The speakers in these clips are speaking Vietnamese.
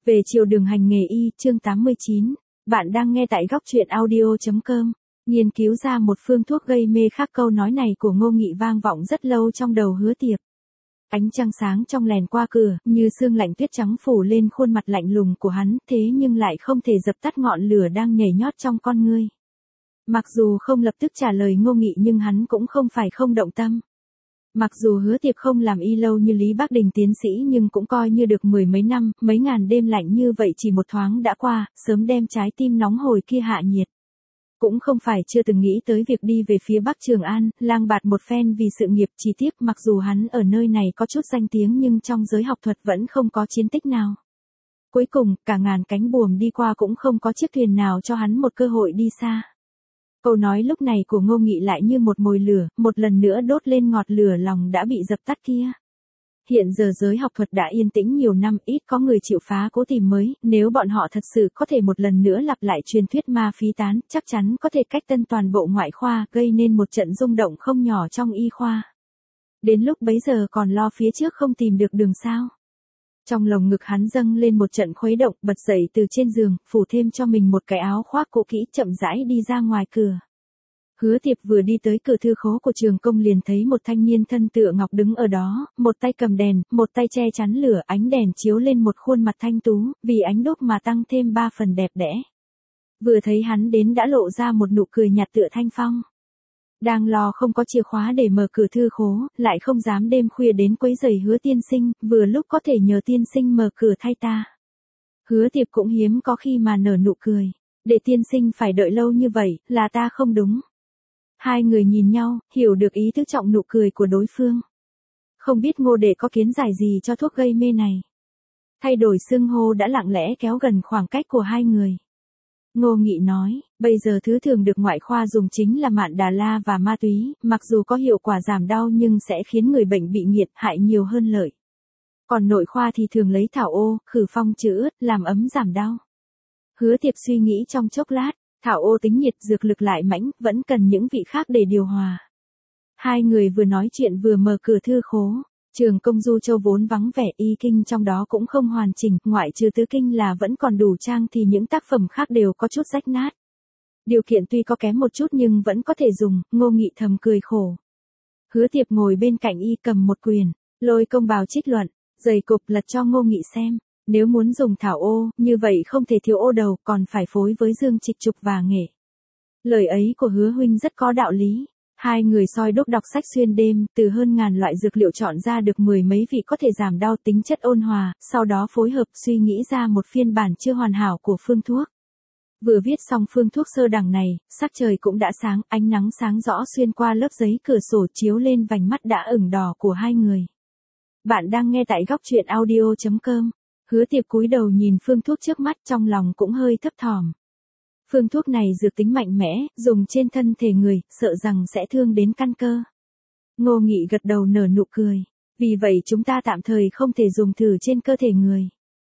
Về chiều đường hành nghề y, chương 89. Bạn đang nghe tại góc truyện audio.com. Nghiên cứu ra một phương thuốc gây mê khác. Câu nói này của Ngô Nghị vang vọng rất lâu trong đầu Hứa Tiệp. Ánh trăng sáng trong lèn qua cửa, như sương lạnh tuyết trắng phủ lên khuôn mặt lạnh lùng của hắn, thế nhưng lại không thể dập tắt ngọn lửa đang nhảy nhót trong con ngươi. Mặc dù không lập tức trả lời Ngô Nghị nhưng hắn cũng không phải không động tâm. Mặc dù Hứa Tiệp không làm y lâu như Lý Bắc Đình tiến sĩ nhưng cũng coi như được mười mấy năm, mấy ngàn đêm lạnh như vậy chỉ một thoáng đã qua, sớm đem trái tim nóng hổi kia hạ nhiệt. Cũng không phải chưa từng nghĩ tới việc đi về phía Bắc Trường An, lang bạt một phen vì sự nghiệp. Chỉ tiếc mặc dù hắn ở nơi này có chút danh tiếng nhưng trong giới học thuật vẫn không có chiến tích nào. Cuối cùng, cả ngàn cánh buồm đi qua cũng không có chiếc thuyền nào cho hắn một cơ hội đi xa. Câu nói lúc này của Ngô Nghị lại như một mồi lửa, một lần nữa đốt lên ngọt lửa lòng đã bị dập tắt kia. Hiện giờ giới học thuật đã yên tĩnh nhiều năm, ít có người chịu phá cố tìm mới, nếu bọn họ thật sự có thể một lần nữa lặp lại truyền thuyết ma phí tán, chắc chắn có thể cách tân toàn bộ ngoại khoa, gây nên một trận rung động không nhỏ trong y khoa. Đến lúc bấy giờ còn lo phía trước không tìm được đường sao. Trong lồng ngực hắn dâng lên một trận khuấy động, bật dậy từ trên giường, phủ thêm cho mình một cái áo khoác cũ kỹ, chậm rãi đi ra ngoài cửa. Hứa Tiệp vừa đi tới cửa thư khố của trường công liền thấy một thanh niên thân tựa ngọc đứng ở đó, một tay cầm đèn, một tay che chắn lửa, ánh đèn chiếu lên một khuôn mặt thanh tú, vì ánh đốt mà tăng thêm 3 phần đẹp đẽ. Vừa thấy hắn đến đã lộ ra một nụ cười nhạt tựa thanh phong. Đang lo không có chìa khóa để mở cửa thư khố, lại không dám đêm khuya đến quấy rầy Hứa tiên sinh, vừa lúc có thể nhờ tiên sinh mở cửa thay ta. Hứa Tiệp cũng hiếm có khi mà nở nụ cười. Để tiên sinh phải đợi lâu như vậy, là ta không đúng. Hai người nhìn nhau, hiểu được ý tứ trọng nụ cười của đối phương. Không biết Ngô đệ có kiến giải gì cho thuốc gây mê này. Thay đổi xưng hô đã lặng lẽ kéo gần khoảng cách của hai người. Ngô Nghị nói, bây giờ thứ thường được ngoại khoa dùng chính là mạn đà la và ma túy, mặc dù có hiệu quả giảm đau nhưng sẽ khiến người bệnh bị nghiện, hại nhiều hơn lợi. Còn nội khoa thì thường lấy thảo ô, khử phong trừ ướt, làm ấm giảm đau. Hứa Tiệp suy nghĩ trong chốc lát, thảo ô tính nhiệt, dược lực lại mãnh, vẫn cần những vị khác để điều hòa. Hai người vừa nói chuyện vừa mở cửa thư khố. Trường công Du Châu vốn vắng vẻ, y kinh trong đó cũng không hoàn chỉnh, ngoại trừ tứ kinh là vẫn còn đủ trang thì những tác phẩm khác đều có chút rách nát. Điều kiện tuy có kém một chút nhưng vẫn có thể dùng. Ngô Nghị thầm cười khổ. Hứa Tiệp ngồi bên cạnh y cầm một quyển, lôi công bào trích luận, dày cục lật cho Ngô Nghị xem. Nếu muốn dùng thảo ô, như vậy không thể thiếu ô đầu, còn phải phối với dương trịch trục và nghệ. Lời ấy của Hứa huynh rất có đạo lý. Hai người soi đúc đọc sách xuyên đêm, từ hơn ngàn loại dược liệu chọn ra được mười mấy vị có thể giảm đau, tính chất ôn hòa, sau đó phối hợp suy nghĩ ra một phiên bản chưa hoàn hảo của phương thuốc. Vừa viết xong phương thuốc sơ đẳng này, sắc trời cũng đã sáng, ánh nắng sáng rõ xuyên qua lớp giấy cửa sổ chiếu lên vành mắt đã ửng đỏ của hai người. Bạn đang nghe tại góc truyện audio.com. Hứa Tiệp cúi đầu nhìn phương thuốc trước mắt, trong lòng cũng hơi thấp thỏm. Phương thuốc này dược tính mạnh mẽ, dùng trên thân thể người, sợ rằng sẽ thương đến căn cơ. Ngô Nghị gật đầu nở nụ cười. Vì vậy chúng ta tạm thời không thể dùng thử trên cơ thể người.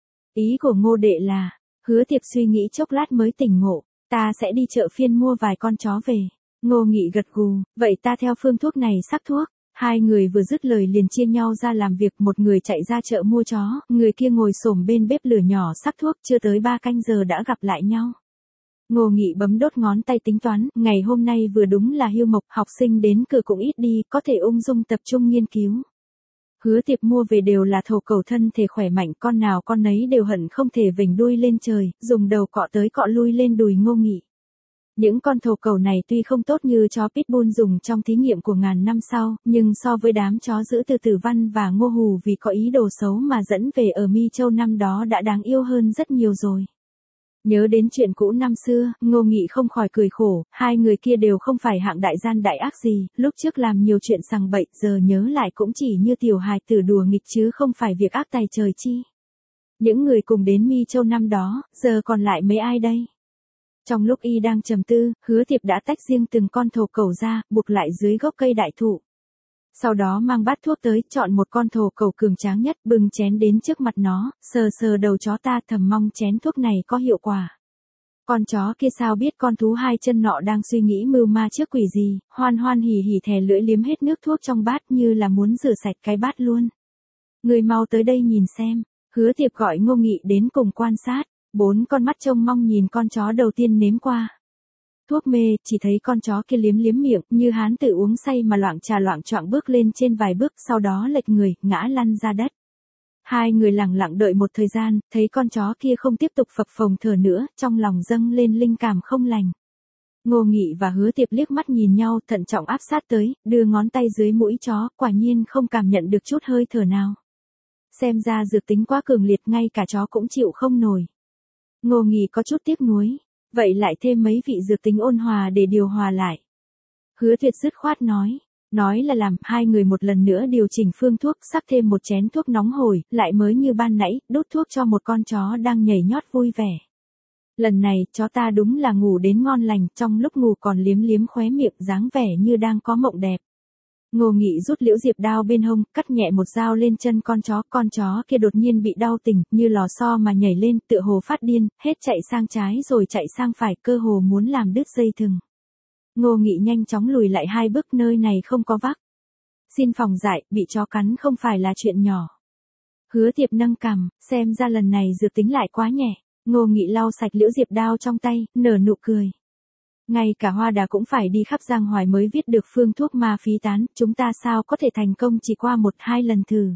Ý của Ngô đệ là, Hứa Tiệp suy nghĩ chốc lát mới tỉnh ngộ, ta sẽ đi chợ phiên mua vài con chó về. Ngô Nghị gật gù, vậy ta theo phương thuốc này sắc thuốc. Hai người vừa dứt lời liền chia nhau ra làm việc, một người chạy ra chợ mua chó, người kia ngồi xổm bên bếp lửa nhỏ sắc thuốc, chưa tới 3 canh giờ đã gặp lại nhau. Ngô Nghị bấm đốt ngón tay tính toán, ngày hôm nay vừa đúng là hưu mộc, học sinh đến cửa cũng ít đi, có thể ung dung tập trung nghiên cứu. Hứa Tiệp mua về đều là thổ cẩu thân thể khỏe mạnh, con nào con nấy đều hận không thể vểnh đuôi lên trời, dùng đầu cọ tới cọ lui lên đùi Ngô Nghị. Những con thổ cẩu này tuy không tốt như chó pitbull dùng trong thí nghiệm của ngàn năm sau, nhưng so với đám chó giữ từ Tử Văn và Ngô Hù vì có ý đồ xấu mà dẫn về ở Mi Châu năm đó đã đáng yêu hơn rất nhiều rồi. Nhớ đến chuyện cũ năm xưa, Ngô Nghị không khỏi cười khổ, hai người kia đều không phải hạng đại gian đại ác gì, lúc trước làm nhiều chuyện sằng bậy, giờ nhớ lại cũng chỉ như tiểu hài tử đùa nghịch chứ không phải việc ác tài trời chi. Những người cùng đến Mi Châu năm đó, giờ còn lại mấy ai đây? Trong lúc y đang trầm tư, Hứa Tiệp đã tách riêng từng con thổ cẩu ra, buộc lại dưới gốc cây đại thụ. Sau đó mang bát thuốc tới, chọn một con thổ cẩu cường tráng nhất, bưng chén đến trước mặt nó, sờ sờ đầu chó ta, thầm mong chén thuốc này có hiệu quả. Con chó kia sao biết con thú hai chân nọ đang suy nghĩ mưu ma trước quỷ gì, hoan hoan hỉ hỉ thè lưỡi liếm hết nước thuốc trong bát như là muốn rửa sạch cái bát luôn. Người mau tới đây nhìn xem. Hứa Tiệp gọi Ngô Nghị đến cùng quan sát, 4 con mắt trông mong nhìn con chó đầu tiên nếm qua. Thuốc mê, chỉ thấy con chó kia liếm liếm miệng, như hán tử uống say mà loạng choạng bước lên trên vài bước, sau đó lệch người, ngã lăn ra đất. Hai người lặng lặng đợi một thời gian, thấy con chó kia không tiếp tục phập phồng thở nữa, trong lòng dâng lên linh cảm không lành. Ngô Nghị và Hứa Tiệp liếc mắt nhìn nhau, thận trọng áp sát tới, đưa ngón tay dưới mũi chó, quả nhiên không cảm nhận được chút hơi thở nào. Xem ra dược tính quá cường liệt, ngay cả chó cũng chịu không nổi. Ngô Nghị có chút tiếc nuối, vậy lại thêm mấy vị dược tính ôn hòa để điều hòa lại. Hứa Tuyệt dứt khoát nói là làm. Hai người một lần nữa điều chỉnh phương thuốc, sắc thêm một chén thuốc nóng hổi, lại mới như ban nãy, đút thuốc cho một con chó đang nhảy nhót vui vẻ. Lần này, chó ta đúng là ngủ đến ngon lành, trong lúc ngủ còn liếm liếm khóe miệng, dáng vẻ như đang có mộng đẹp. Ngô Nghị rút liễu diệp đao bên hông, cắt nhẹ một dao lên chân con chó kia đột nhiên bị đau tỉnh, như lò xo mà nhảy lên, tựa hồ phát điên, hết chạy sang trái rồi chạy sang phải, cơ hồ muốn làm đứt dây thừng. Ngô Nghị nhanh chóng lùi lại 2 bước, nơi này không có vắc. Xin phòng dại, bị chó cắn không phải là chuyện nhỏ. Hứa Tiệp nâng cằm, xem ra lần này dược tính lại quá nhẹ. Ngô Nghị lau sạch liễu diệp đao trong tay, nở nụ cười. Ngay cả Hoa Đà cũng phải đi khắp Giang Hoài mới viết được phương thuốc ma phí tán, chúng ta sao có thể thành công chỉ qua 1-2 lần thử.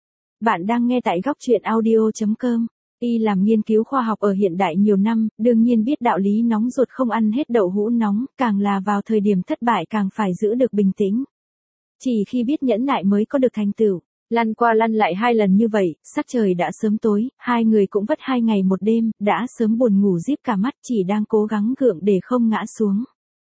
Bạn đang nghe tại góc truyện audio.com. Y làm nghiên cứu khoa học ở hiện đại nhiều năm, đương nhiên biết đạo lý nóng ruột không ăn hết đậu hũ nóng, càng là vào thời điểm thất bại càng phải giữ được bình tĩnh. Chỉ khi biết nhẫn nại mới có được thành tựu. Lăn qua lăn lại 2 lần như vậy, sắc trời đã sớm tối, hai người cũng vất 2 ngày 1 đêm, đã sớm buồn ngủ díp cả mắt, chỉ đang cố gắng gượng để không ngã xuống.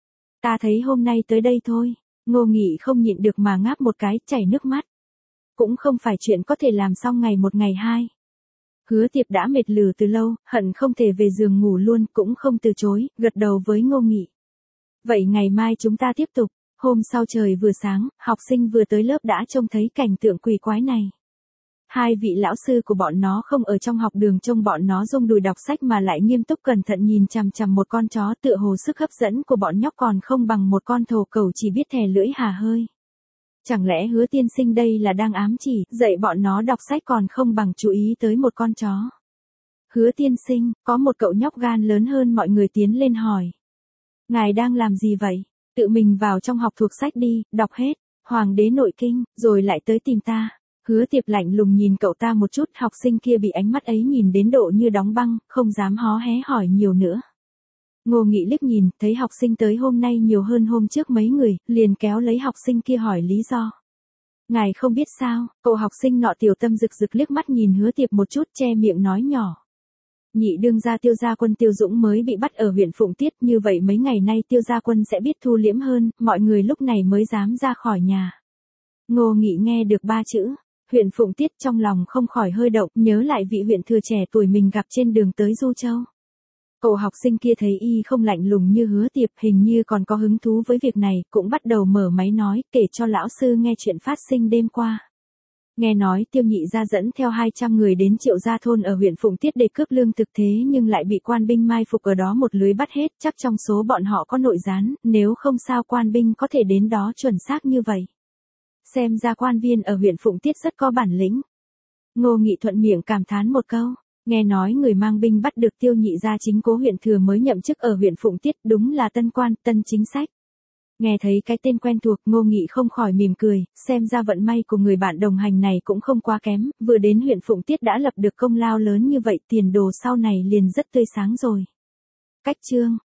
Ta thấy hôm nay tới đây thôi. Ngô Nghị không nhịn được mà ngáp một cái, chảy nước mắt. Cũng không phải chuyện có thể làm xong ngày 1 ngày 2. Hứa Tiệp đã mệt lử từ lâu, hận không thể về giường ngủ luôn, cũng không từ chối, gật đầu với Ngô Nghị. Vậy ngày mai chúng ta tiếp tục. Hôm sau trời vừa sáng, học sinh vừa tới lớp đã trông thấy cảnh tượng quỷ quái này. 2 vị lão sư của bọn nó không ở trong học đường trông bọn nó rung đùi đọc sách mà lại nghiêm túc cẩn thận nhìn chằm chằm một con chó, tựa hồ sức hấp dẫn của bọn nhóc còn không bằng một con thổ cẩu chỉ biết thè lưỡi hà hơi. Chẳng lẽ Hứa tiên sinh đây là đang ám chỉ, dạy bọn nó đọc sách còn không bằng chú ý tới một con chó. Hứa tiên sinh, có một cậu nhóc gan lớn hơn mọi người tiến lên hỏi. Ngài đang làm gì vậy? Tự mình vào trong học thuộc sách đi, đọc hết, Hoàng đế nội kinh, rồi lại tới tìm ta. Hứa Tiệp lạnh lùng nhìn cậu ta một chút, học sinh kia bị ánh mắt ấy nhìn đến độ như đóng băng, không dám hó hé hỏi nhiều nữa. Ngô Nghị liếc nhìn, thấy học sinh tới hôm nay nhiều hơn hôm trước mấy người, liền kéo lấy học sinh kia hỏi lý do. Ngài không biết sao? Cậu học sinh nọ tiểu tâm rực rực liếc mắt nhìn Hứa Tiệp một chút, che miệng nói nhỏ. Nhị đương gia Tiêu gia quân Tiêu Dũng mới bị bắt ở huyện Phụng Tiết, như vậy mấy ngày nay Tiêu gia quân sẽ biết thu liễm hơn, mọi người lúc này mới dám ra khỏi nhà. Ngô Nghị nghe được 3 chữ, huyện Phụng Tiết, trong lòng không khỏi hơi động, nhớ lại vị huyện thừa trẻ tuổi mình gặp trên đường tới Du Châu. Cậu học sinh kia thấy y không lạnh lùng như Hứa Tiệp, hình như còn có hứng thú với việc này, cũng bắt đầu mở máy nói, kể cho lão sư nghe chuyện phát sinh đêm qua. Nghe nói Tiêu nhị gia dẫn theo 200 người đến Triệu gia thôn ở huyện Phụng Tiết để cướp lương thực, thế nhưng lại bị quan binh mai phục ở đó một lưới bắt hết, chắc trong số bọn họ có nội gián, nếu không sao quan binh có thể đến đó chuẩn xác như vậy. Xem ra quan viên ở huyện Phụng Tiết rất có bản lĩnh. Ngô Nghị thuận miệng cảm thán một câu, nghe nói người mang binh bắt được Tiêu nhị gia chính cố huyện thừa mới nhậm chức ở huyện Phụng Tiết, đúng là tân quan, tân chính sách. Nghe thấy cái tên quen thuộc, Ngô Nghị không khỏi mỉm cười, xem ra vận may của người bạn đồng hành này cũng không quá kém, vừa đến huyện Phụng Tiết đã lập được công lao lớn như vậy, tiền đồ sau này liền rất tươi sáng rồi. Cách chương